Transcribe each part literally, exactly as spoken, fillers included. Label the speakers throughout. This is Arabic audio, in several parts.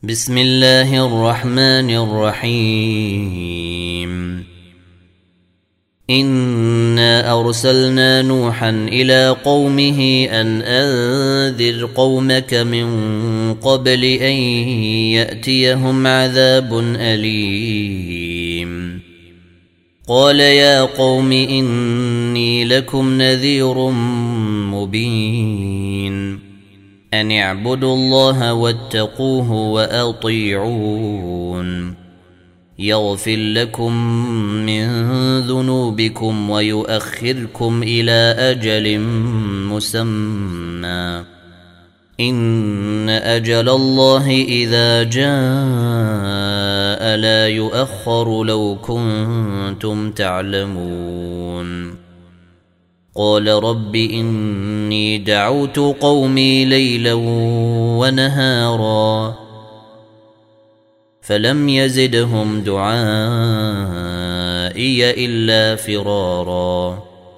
Speaker 1: بسم الله الرحمن الرحيم. إنا أرسلنا نوحا إلى قومه أن أنذر قومك من قبل أن يأتيهم عذاب أليم. قال يا قوم إني لكم نذير مبين أن اعبدوا الله واتقوه وأطيعون يغفر لكم من ذنوبكم ويؤخركم إلى أجل مسمى إن أجل الله إذا جاء لا يؤخر لو كنتم تعلمون. قال رب إني دعوت قومي ليلا ونهارا فلم يزدهم دعائي إلا فرارا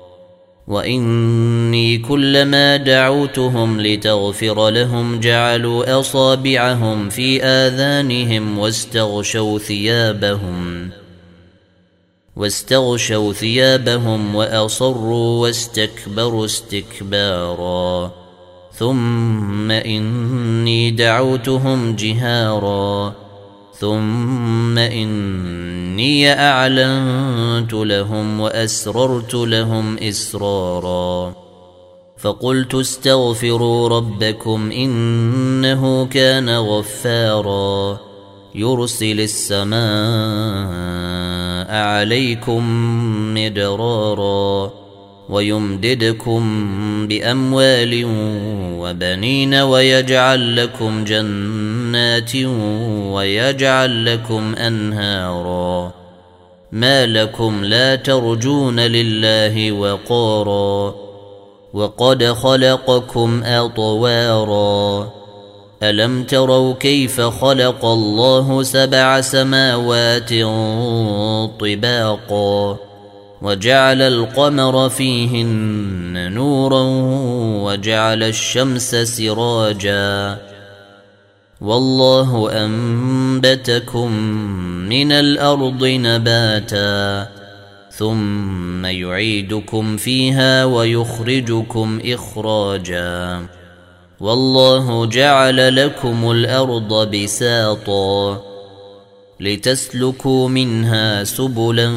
Speaker 1: وإني كلما دعوتهم لتغفر لهم جعلوا أصابعهم في آذانهم واستغشوا ثيابهم واستغشوا ثيابهم وأصروا واستكبروا استكبارا ثم إني دعوتهم جهارا ثم إني أعلنت لهم وأسررت لهم إسرارا فقلت استغفروا ربكم إنه كان غفارا يرسل السماء عليكم مدرارا ويمددكم بأموال وبنين ويجعل لكم جنات ويجعل لكم أنهارا ما لكم لا ترجون لله وقارا وقد خلقكم أطوارا ألم تروا كيف خلق الله سبع سماوات طباقا وجعل القمر فيهن نورا وجعل الشمس سراجا والله أنبتكم من الأرض نباتا ثم يعيدكم فيها ويخرجكم إخراجا والله جعل لكم الأرض بساطا لتسلكوا منها سبلا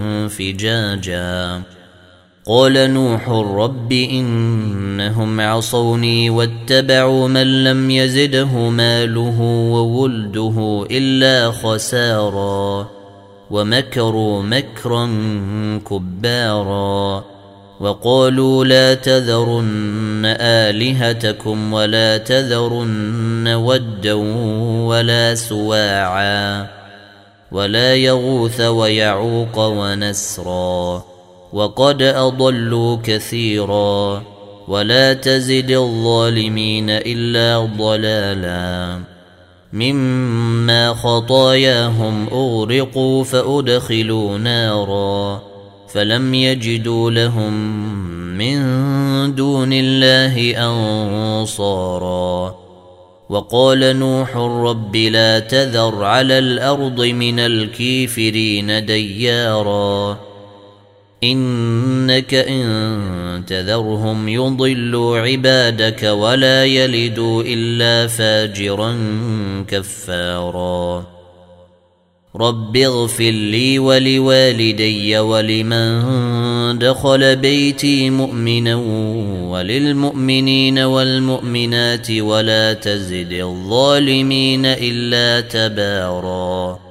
Speaker 1: فجاجا قال نوح رب إنهم عصوني واتبعوا من لم يزده ماله وولده إلا خسارا ومكروا مكرا كبارا وقالوا لا تذرن آلهتكم ولا تذرن ودا ولا سواعا ولا يغوث ويعوق ونسرا وقد أضلوا كثيرا ولا تزد الظالمين إلا ضلالا مما خطاياهم أغرقوا فأدخلوا نارا فلم يجدوا لهم من دون الله أنصارا وقال نوح رب لا تذر على الأرض من الكافرين ديارا إنك إن تذرهم يضلوا عبادك ولا يلدوا إلا فاجرا كفارا رب اغفر لي ولوالدي ولمن دخل بيتي مؤمنا وللمؤمنين والمؤمنات ولا تزد الظالمين إلا تبارا.